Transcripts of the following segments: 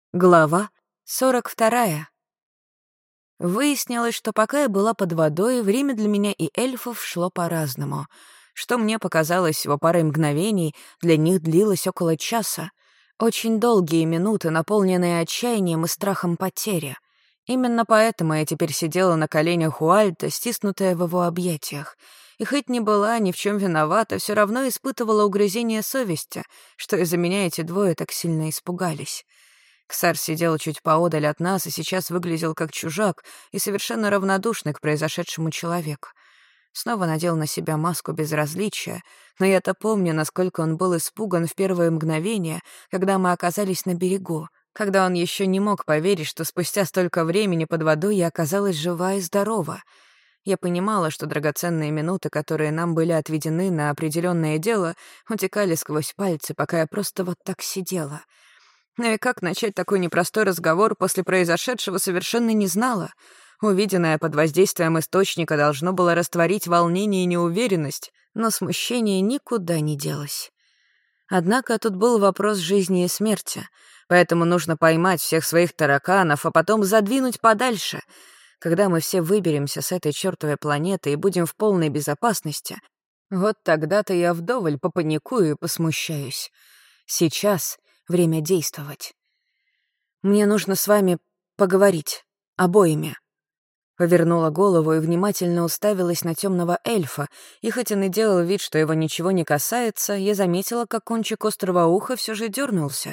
Глава 42. Выяснилось, что пока я была под водой, время для меня и эльфов шло по-разному. Что мне показалось всего парой мгновений, для них длилось около часа. Очень долгие минуты, наполненные отчаянием и страхом потери. Именно поэтому я теперь сидела на коленях у Альта, стиснутая в его объятиях. И хоть не была ни в чем виновата, все равно испытывала угрызение совести, что из-за меня эти двое так сильно испугались. Ксар сидел чуть поодаль от нас и сейчас выглядел как чужак и совершенно равнодушный к произошедшему человеку. Снова надел на себя маску безразличия, но я-то помню, насколько он был испуган в первые мгновения, когда мы оказались на берегу, когда он еще не мог поверить, что спустя столько времени под водой я оказалась жива и здорова. Я понимала, что драгоценные минуты, которые нам были отведены на определенное дело, утекали сквозь пальцы, пока я просто вот так сидела. Ну и как начать такой непростой разговор после произошедшего, совершенно не знала. Увиденное под воздействием источника должно было растворить волнение и неуверенность, но смущение никуда не делось. Однако тут был вопрос жизни и смерти, поэтому нужно поймать всех своих тараканов, а потом задвинуть подальше. Когда мы все выберемся с этой чертовой планеты и будем в полной безопасности, вот тогда-то я вдоволь попаникую и посмущаюсь. Сейчас время действовать. Мне нужно с вами поговорить. Обоими. Повернула голову и внимательно уставилась на темного эльфа, и хоть он и делал вид, что его ничего не касается, я заметила, как кончик острого уха все же дернулся.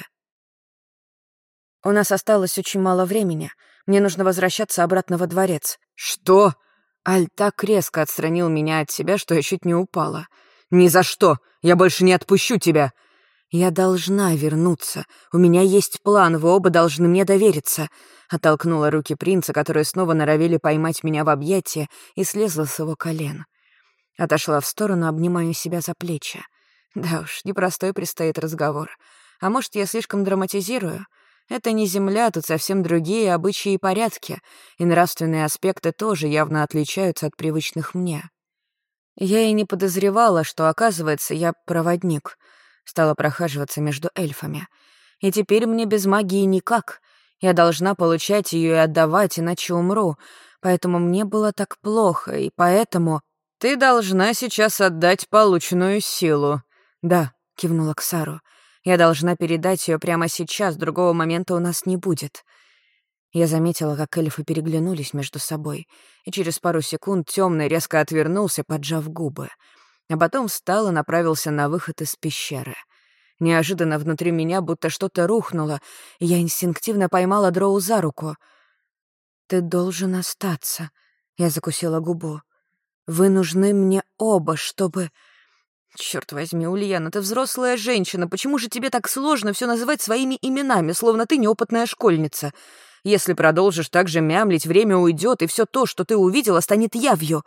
«У нас осталось очень мало времени. Мне нужно возвращаться обратно во дворец». «Что?» Аль так резко отстранил меня от себя, что я чуть не упала. «Ни за что! Я больше не отпущу тебя!» «Я должна вернуться. У меня есть план, вы оба должны мне довериться». Оттолкнула руки принца, которые снова норовили поймать меня в объятия, и слезла с его колен. Отошла в сторону, обнимая себя за плечи. Да уж, непростой предстоит разговор. А может, я слишком драматизирую? Это не земля, тут совсем другие обычаи и порядки, и нравственные аспекты тоже явно отличаются от привычных мне. Я и не подозревала, что, оказывается, я проводник. Стала прохаживаться между эльфами. И теперь мне без магии никак. Я должна получать ее и отдавать, иначе умру. Поэтому мне было так плохо, и поэтому... «Ты должна сейчас отдать полученную силу». «Да», — кивнула Ксару. «Я должна передать ее прямо сейчас, другого момента у нас не будет». Я заметила, как эльфы переглянулись между собой, и через пару секунд темный резко отвернулся, поджав губы. А потом встал и направился на выход из пещеры. Неожиданно внутри меня будто что-то рухнуло, и я инстинктивно поймала Дроу за руку. «Ты должен остаться», — я закусила губу. «Вы нужны мне оба, чтобы...» «Чёрт возьми, Ульяна, ты взрослая женщина, почему же тебе так сложно все называть своими именами, словно ты неопытная школьница? Если продолжишь так же мямлить, время уйдет, и все то, что ты увидела, станет явью».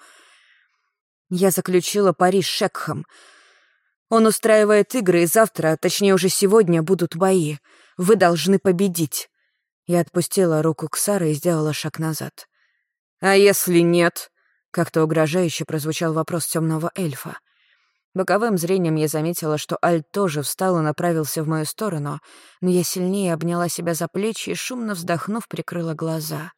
Я заключила пари с Шекхом. Он устраивает игры, и завтра, точнее уже сегодня, будут бои. Вы должны победить. Я отпустила руку Ксары и сделала шаг назад. «А если нет?» — как-то угрожающе прозвучал вопрос темного эльфа. Боковым зрением я заметила, что Аль тоже встал и направился в мою сторону, но я сильнее обняла себя за плечи и, шумно вздохнув, прикрыла глаза.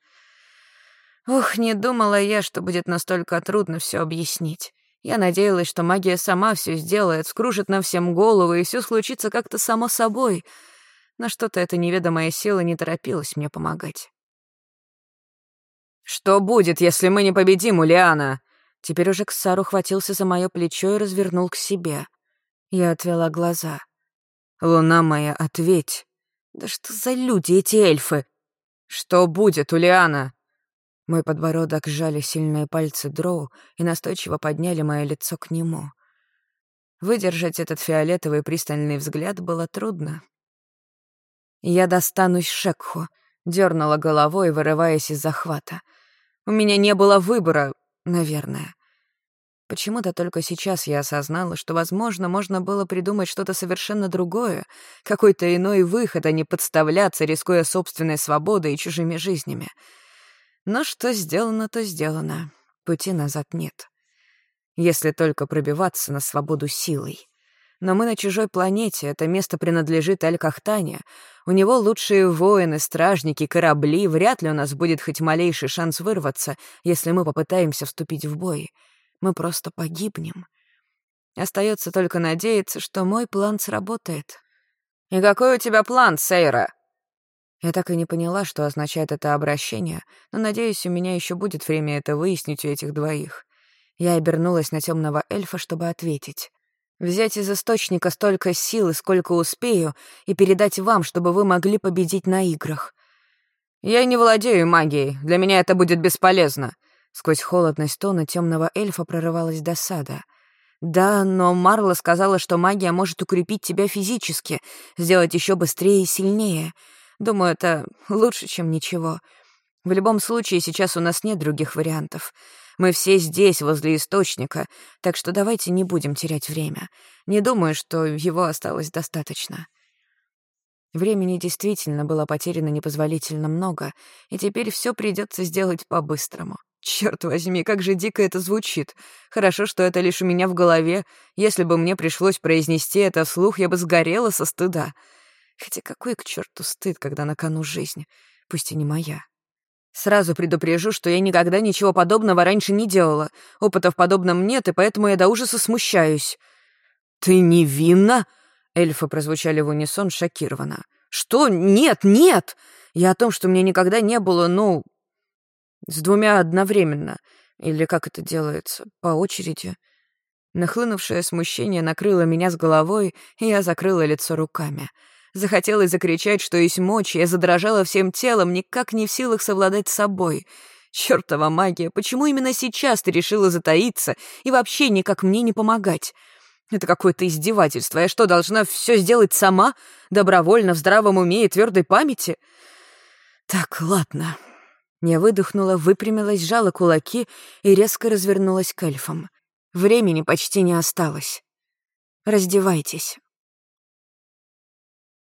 Ох, не думала я, что будет настолько трудно все объяснить. Я надеялась, что магия сама все сделает, вскружит нам всем головы, и все случится как-то само собой. Но что-то эта неведомая сила не торопилась мне помогать. «Что будет, если мы не победим, Ульяна?» Теперь уже Ксар ухватился за мое плечо и развернул к себе. Я отвела глаза. «Луна моя, ответь!» «Да что за люди эти эльфы?» «Что будет, Ульяна?» Мой подбородок сжали сильные пальцы Дроу и настойчиво подняли мое лицо к нему. Выдержать этот фиолетовый пристальный взгляд было трудно. «Я достанусь Шекху», — дернула головой, вырываясь из захвата. «У меня не было выбора, наверное». Почему-то только сейчас я осознала, что, возможно, можно было придумать что-то совершенно другое, какой-то иной выход, а не подставляться, рискуя собственной свободой и чужими жизнями. Но что сделано, то сделано. Пути назад нет. Если только пробиваться на свободу силой. Но мы на чужой планете, это место принадлежит Аль-Кахтане. У него лучшие воины, стражники, корабли, вряд ли у нас будет хоть малейший шанс вырваться, если мы попытаемся вступить в бой. Мы просто погибнем. Остается только надеяться, что мой план сработает. «И какой у тебя план, Сейра?» Я так и не поняла, что означает это обращение, но, надеюсь, у меня еще будет время это выяснить у этих двоих. Я обернулась на темного эльфа, чтобы ответить. «Взять из источника столько силы, сколько успею, и передать вам, чтобы вы могли победить на играх». «Я не владею магией, для меня это будет бесполезно». Сквозь холодность тона темного эльфа прорывалась досада. «Да, но Марла сказала, что магия может укрепить тебя физически, сделать еще быстрее и сильнее. Думаю, это лучше, чем ничего. В любом случае, сейчас у нас нет других вариантов. Мы все здесь, возле источника, так что давайте не будем терять время. Не думаю, что его осталось достаточно». Времени действительно было потеряно непозволительно много, и теперь все придется сделать по-быстрому. Черт возьми, как же дико это звучит. Хорошо, что это лишь у меня в голове. Если бы мне пришлось произнести это вслух, я бы сгорела со стыда. Хотя какой к черту стыд, когда на кону жизнь, пусть и не моя. Сразу предупрежу, что я никогда ничего подобного раньше не делала. Опыта в подобном нет, и поэтому я до ужаса смущаюсь. «Ты невинна?» Эльфы прозвучали в унисон шокированно. «Что? Нет, нет! Я о том, что мне никогда не было, с двумя одновременно. Или как это делается? По очереди». Нахлынувшее смущение накрыло меня с головой, и я закрыла лицо руками. Захотелось закричать, что есть мочи, я задрожала всем телом, никак не в силах совладать с собой. Чёртова магия, почему именно сейчас ты решила затаиться и вообще никак мне не помогать? Это какое-то издевательство. Я что, должна все сделать сама? Добровольно, в здравом уме и твердой памяти? Так, ладно. Я выдохнула, выпрямилась, сжала кулаки и резко развернулась к эльфам. Времени почти не осталось. «Раздевайтесь».